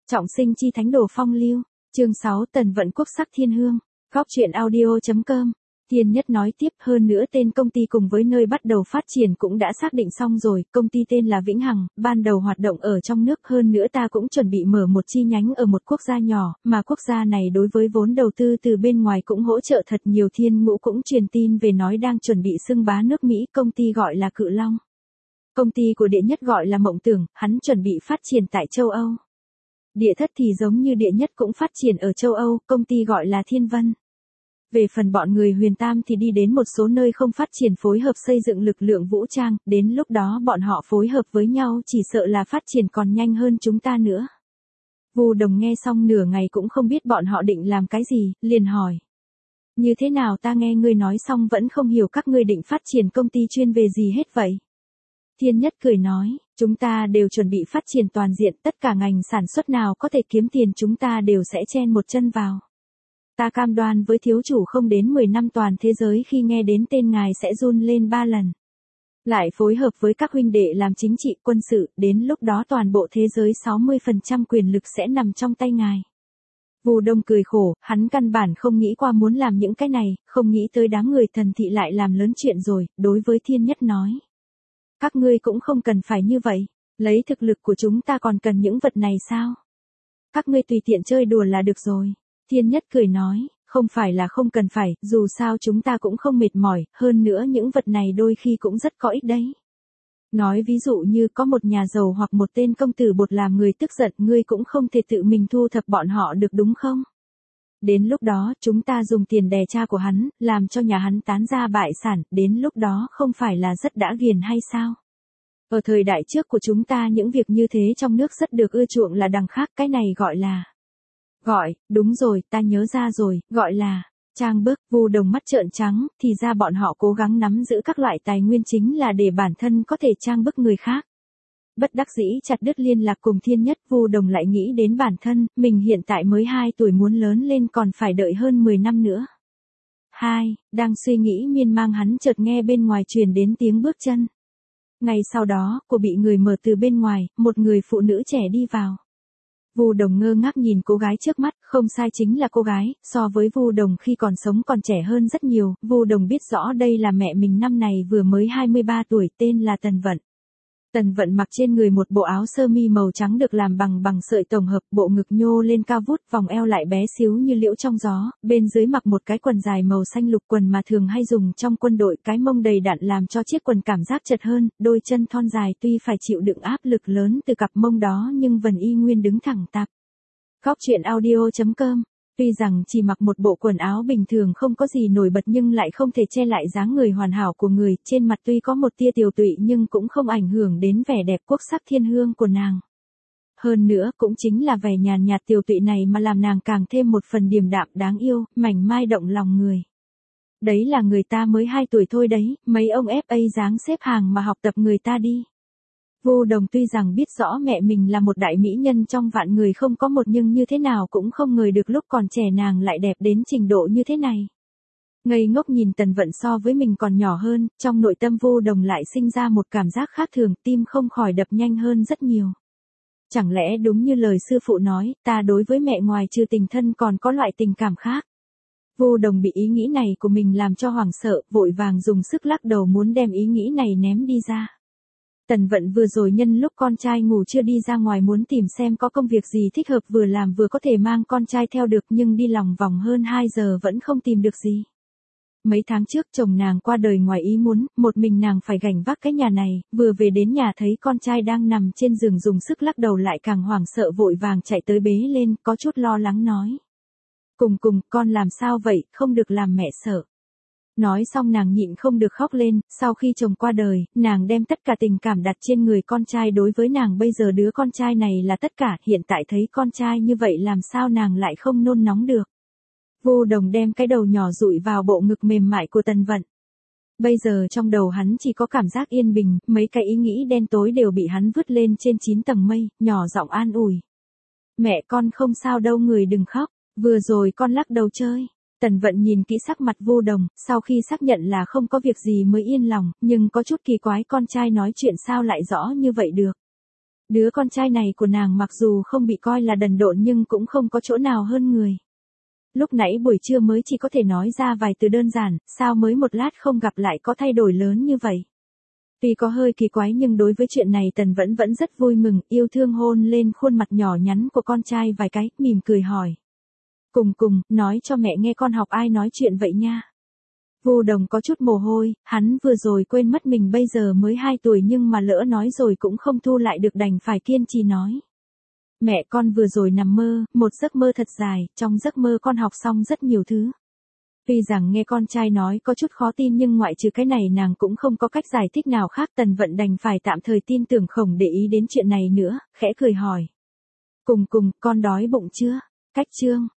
Trọng sinh chi thánh đồ phong lưu, chương 6 Tần Vận quốc sắc thiên hương, góc truyện audio.com. Thiên Nhất nói tiếp, hơn nữa tên công ty cùng với nơi bắt đầu phát triển cũng đã xác định xong rồi, công ty tên là Vĩnh Hằng, ban đầu hoạt động ở trong nước, hơn nữa ta cũng chuẩn bị mở một chi nhánh ở một quốc gia nhỏ, mà quốc gia này đối với vốn đầu tư từ bên ngoài cũng hỗ trợ thật nhiều. Thiên Ngũ cũng truyền tin về nói đang chuẩn bị xưng bá nước Mỹ, công ty gọi là Cự Long. Công ty của Địa Nhất gọi là Mộng Tưởng, hắn chuẩn bị phát triển tại châu Âu. Địa Thất thì giống như Địa Nhất cũng phát triển ở châu Âu, công ty gọi là Thiên Vân. Về phần bọn người Huyền Tam thì đi đến một số nơi không phát triển phối hợp xây dựng lực lượng vũ trang, đến lúc đó bọn họ phối hợp với nhau chỉ sợ là phát triển còn nhanh hơn chúng ta nữa. Vu Đồng nghe xong nửa ngày cũng không biết bọn họ định làm cái gì, liền hỏi. Như thế nào, ta nghe ngươi nói xong vẫn không hiểu các ngươi định phát triển công ty chuyên về gì hết vậy? Thiên Nhất cười nói, chúng ta đều chuẩn bị phát triển toàn diện, tất cả ngành sản xuất nào có thể kiếm tiền chúng ta đều sẽ chen một chân vào. Ta cam đoan với thiếu chủ không đến 10 năm toàn thế giới khi nghe đến tên ngài sẽ run lên 3 lần. Lại phối hợp với các huynh đệ làm chính trị quân sự, đến lúc đó toàn bộ thế giới 60% quyền lực sẽ nằm trong tay ngài. Vu Đông cười khổ, hắn căn bản không nghĩ qua muốn làm những cái này, không nghĩ tới đám người Thần Thị lại làm lớn chuyện rồi, đối với Thiên Nhất nói. Các ngươi cũng không cần phải như vậy, lấy thực lực của chúng ta còn cần những vật này sao? Các ngươi tùy tiện chơi đùa là được rồi. Thiên Nhất cười nói, không phải là không cần phải, dù sao chúng ta cũng không mệt mỏi, hơn nữa những vật này đôi khi cũng rất có ích đấy. Nói ví dụ như có một nhà giàu hoặc một tên công tử bột làm người tức giận, ngươi cũng không thể tự mình thu thập bọn họ được đúng không? Đến lúc đó chúng ta dùng tiền đè cha của hắn, làm cho nhà hắn tán ra bại sản, đến lúc đó không phải là rất đã ghiền hay sao? Ở thời đại trước của chúng ta những việc như thế trong nước rất được ưa chuộng là đằng khác, cái này gọi là... đúng rồi, ta nhớ ra rồi, gọi là... Trang bức. Vu Đồng mắt trợn trắng, thì ra bọn họ cố gắng nắm giữ các loại tài nguyên chính là để bản thân có thể trang bức người khác. Bất đắc dĩ chặt đứt liên lạc cùng Thiên Nhất, Vu Đồng lại nghĩ đến bản thân, mình hiện tại mới 2 tuổi muốn lớn lên còn phải đợi hơn 10 năm nữa. Đang suy nghĩ miên man hắn chợt nghe bên ngoài truyền đến tiếng bước chân. Ngay sau đó, cô bị người mở từ bên ngoài, một người phụ nữ trẻ đi vào. Vu Đồng ngơ ngác nhìn cô gái trước mắt, không sai chính là cô gái, so với Vu Đồng khi còn sống còn trẻ hơn rất nhiều. Vu Đồng biết rõ đây là mẹ mình năm này vừa mới 23 tuổi, tên là Tần Vận. Tần Vận mặc trên người một bộ áo sơ mi màu trắng được làm bằng sợi tổng hợp, bộ ngực nhô lên cao vút, vòng eo lại bé xíu như liễu trong gió, bên dưới mặc một cái quần dài màu xanh lục, quần mà thường hay dùng trong quân đội, cái mông đầy đặn làm cho chiếc quần cảm giác chật hơn, đôi chân thon dài tuy phải chịu đựng áp lực lớn từ cặp mông đó nhưng vẫn y nguyên đứng thẳng tắp. Góc truyện audio.com. Tuy rằng chỉ mặc một bộ quần áo bình thường không có gì nổi bật nhưng lại không thể che lại dáng người hoàn hảo của người, trên mặt tuy có một tia tiều tụy nhưng cũng không ảnh hưởng đến vẻ đẹp quốc sắc thiên hương của nàng. Hơn nữa cũng chính là vẻ nhàn nhạt tiều tụy này mà làm nàng càng thêm một phần điềm đạm đáng yêu, mảnh mai động lòng người. Đấy là người ta mới 2 tuổi thôi đấy, mấy ông FA dáng xếp hàng mà học tập người ta đi. Vu Đồng tuy rằng biết rõ mẹ mình là một đại mỹ nhân trong vạn người không có một nhưng như thế nào cũng không ngờ được lúc còn trẻ nàng lại đẹp đến trình độ như thế này. Ngây ngốc nhìn Tần Vận so với mình còn nhỏ hơn, trong nội tâm Vu Đồng lại sinh ra một cảm giác khác thường, tim không khỏi đập nhanh hơn rất nhiều. Chẳng lẽ đúng như lời sư phụ nói, ta đối với mẹ ngoài trừ tình thân còn có loại tình cảm khác. Vu Đồng bị ý nghĩ này của mình làm cho hoảng sợ, vội vàng dùng sức lắc đầu muốn đem ý nghĩ này ném đi ra. Tần Vận vừa rồi nhân lúc con trai ngủ chưa đi ra ngoài muốn tìm xem có công việc gì thích hợp vừa làm vừa có thể mang con trai theo được nhưng đi lòng vòng hơn 2 giờ vẫn không tìm được gì. Mấy tháng trước chồng nàng qua đời ngoài ý muốn, một mình nàng phải gánh vác cái nhà này, vừa về đến nhà thấy con trai đang nằm trên giường dùng sức lắc đầu lại càng hoảng sợ vội vàng chạy tới bế lên, có chút lo lắng nói. Cùng, con làm sao vậy, không được làm mẹ sợ. Nói xong nàng nhịn không được khóc lên, sau khi chồng qua đời, nàng đem tất cả tình cảm đặt trên người con trai, đối với nàng bây giờ đứa con trai này là tất cả, hiện tại thấy con trai như vậy làm sao nàng lại không nôn nóng được. Vu Đồng đem cái đầu nhỏ dụi vào bộ ngực mềm mại của Tần Vận. Bây giờ trong đầu hắn chỉ có cảm giác yên bình, mấy cái ý nghĩ đen tối đều bị hắn vứt lên trên 9 tầng mây, nhỏ giọng an ủi. Mẹ con không sao đâu, người đừng khóc, vừa rồi con lắc đầu chơi. Tần Vận nhìn kỹ sắc mặt Vu Đồng, sau khi xác nhận là không có việc gì mới yên lòng, nhưng có chút kỳ quái con trai nói chuyện sao lại rõ như vậy được. Đứa con trai này của nàng mặc dù không bị coi là đần độn nhưng cũng không có chỗ nào hơn người. Lúc nãy buổi trưa mới chỉ có thể nói ra vài từ đơn giản, sao mới một lát không gặp lại có thay đổi lớn như vậy. Tuy có hơi kỳ quái nhưng đối với chuyện này Tần vẫn rất vui mừng, yêu thương hôn lên khuôn mặt nhỏ nhắn của con trai vài cái, mỉm cười hỏi. Cùng, nói cho mẹ nghe con học ai nói chuyện vậy nha. Vu Đồng có chút mồ hôi, hắn vừa rồi quên mất mình bây giờ mới 2 tuổi nhưng mà lỡ nói rồi cũng không thu lại được đành phải kiên trì nói. Mẹ con vừa rồi nằm mơ, một giấc mơ thật dài, trong giấc mơ con học xong rất nhiều thứ. Tuy rằng nghe con trai nói có chút khó tin nhưng ngoại trừ cái này nàng cũng không có cách giải thích nào khác. Tần Vận đành phải tạm thời tin tưởng không để ý đến chuyện này nữa, khẽ cười hỏi. Cùng, con đói bụng chưa? Cách chương.